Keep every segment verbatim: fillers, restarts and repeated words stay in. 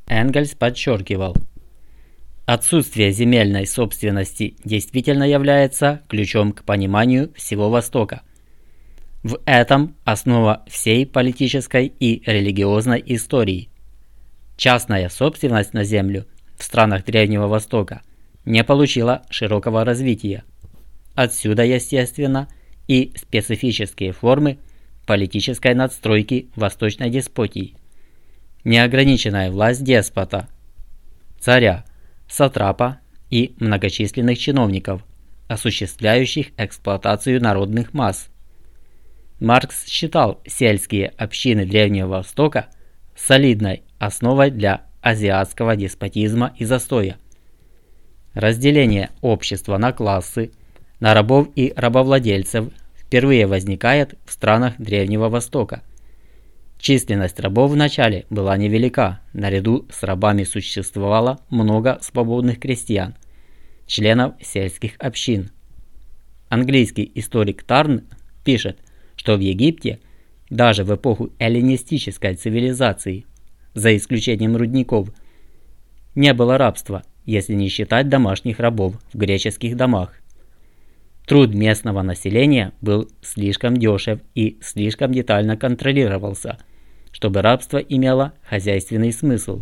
Энгельс подчеркивал: отсутствие земельной собственности действительно является ключом к пониманию всего Востока. В этом основа всей политической и религиозной истории. Частная собственность на землю в странах Древнего Востока не получила широкого развития. Отсюда, естественно, и специфические формы политической надстройки восточной деспотии. Неограниченная власть деспота, царя, сатрапа и многочисленных чиновников, осуществляющих эксплуатацию народных масс. Маркс считал сельские общины Древнего Востока солидной основой для азиатского деспотизма и застоя. Разделение общества на классы, на рабов и рабовладельцев впервые возникает в странах Древнего Востока. Численность рабов вначале была невелика, наряду с рабами существовало много свободных крестьян, членов сельских общин. Английский историк Тарн пишет, что в Египте даже в эпоху эллинистической цивилизации, за исключением рудников, не было рабства, если не считать домашних рабов в греческих домах. Труд местного населения был слишком дешев и слишком детально контролировался, чтобы рабство имело хозяйственный смысл.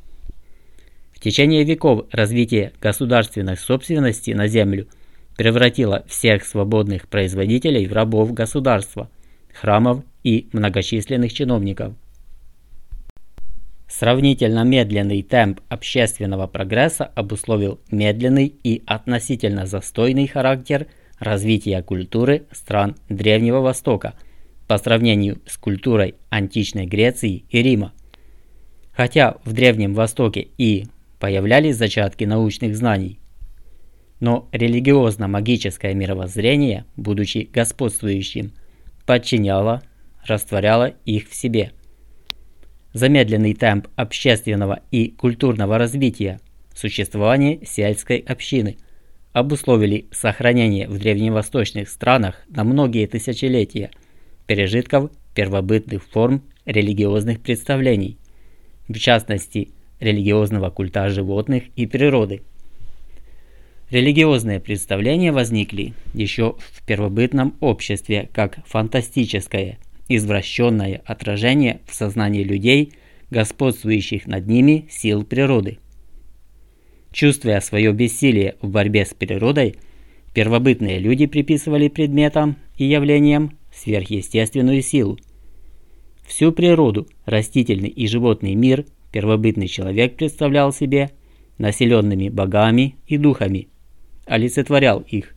В течение веков развитие государственной собственности на землю превратило всех свободных производителей в рабов государства, храмов и многочисленных чиновников. Сравнительно медленный темп общественного прогресса обусловил медленный и относительно застойный характер развития культуры стран Древнего Востока по сравнению с культурой античной Греции и Рима. Хотя в Древнем Востоке и появлялись зачатки научных знаний, но религиозно-магическое мировоззрение, будучи господствующим, подчиняло, растворяло их в себе. Замедленный темп общественного и культурного развития, существование сельской общины обусловили сохранение в древневосточных странах на многие тысячелетия пережитков первобытных форм религиозных представлений, в частности, религиозного культа животных и природы. Религиозные представления возникли еще в первобытном обществе как фантастическое, извращенное отражение в сознании людей, господствующих над ними сил природы. Чувствуя свое бессилие в борьбе с природой, первобытные люди приписывали предметам и явлениям сверхъестественную силу. Всю природу, растительный и животный мир первобытный человек представлял себе населенными богами и духами, олицетворял их.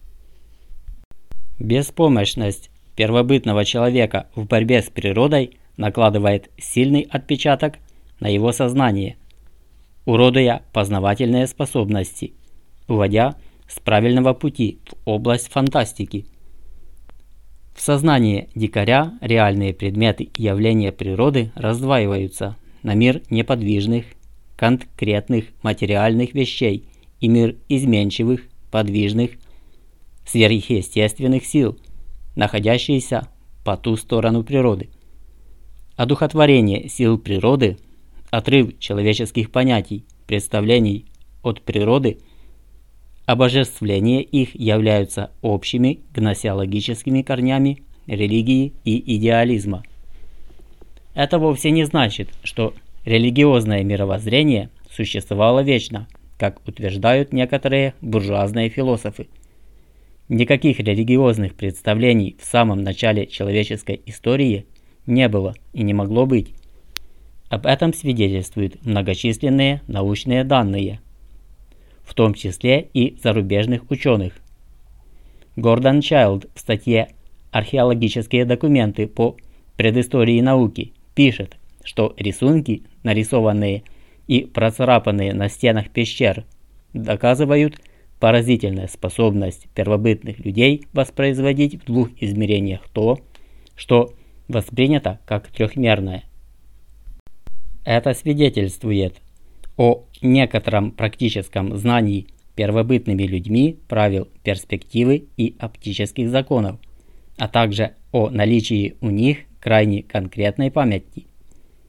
Беспомощность первобытного человека в борьбе с природой накладывает сильный отпечаток на его сознание, уродуя познавательные способности, уводя с правильного пути в область фантастики. В сознании дикаря реальные предметы и явления природы раздваиваются на мир неподвижных, конкретных материальных вещей и мир изменчивых, подвижных, сверхъестественных сил, находящиеся по ту сторону природы. Одухотворение сил природы, отрыв человеческих понятий, представлений от природы, обожествление их являются общими гносеологическими корнями религии и идеализма. Это вовсе не значит, что религиозное мировоззрение существовало вечно, как утверждают некоторые буржуазные философы. Никаких религиозных представлений в самом начале человеческой истории не было и не могло быть. Об этом свидетельствуют многочисленные научные данные, в том числе и зарубежных ученых. Гордон Чайлд в статье «Археологические документы по предыстории науки» пишет, что рисунки, нарисованные и процарапанные на стенах пещер, доказывают поразительную способность первобытных людей воспроизводить в двух измерениях то, что воспринято как трехмерное. Это свидетельствует о некотором практическом знании первобытными людьми правил перспективы и оптических законов, а также о наличии у них крайне конкретной памяти.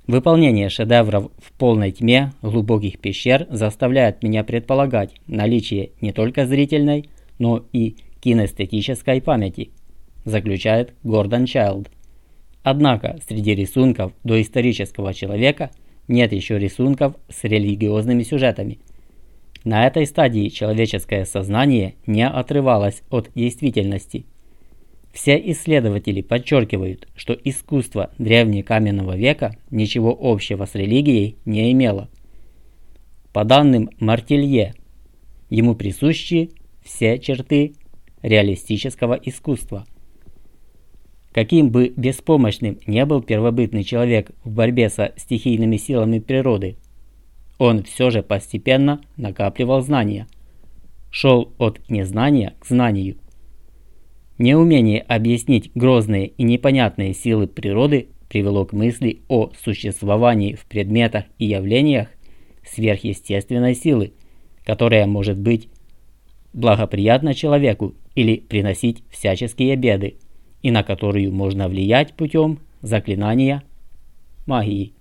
Выполнение шедевров в полной тьме глубоких пещер заставляет меня предполагать наличие не только зрительной, но и кинестетической памяти, заключает Гордон Чайлд. Однако среди рисунков доисторического человека нет еще рисунков с религиозными сюжетами. На этой стадии человеческое сознание не отрывалось от действительности. Все исследователи подчеркивают, что искусство древнекаменного века ничего общего с религией не имело. По данным Мартелье, ему присущи все черты реалистического искусства. Каким бы беспомощным не был первобытный человек в борьбе со стихийными силами природы, он все же постепенно накапливал знания, шел от незнания к знанию. Неумение объяснить грозные и непонятные силы природы привело к мысли о существовании в предметах и явлениях сверхъестественной силы, которая может быть благоприятна человеку или приносить всяческие беды, и на которую можно влиять путем заклинания магии.